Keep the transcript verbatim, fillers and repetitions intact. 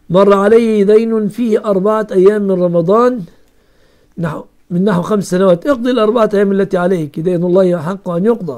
مر علي دين فيه أربعة أيام من رمضان نحو من نحو خمس سنوات، اقضي الأربعة أيام التي عليك، دين الله حق أن يقضى.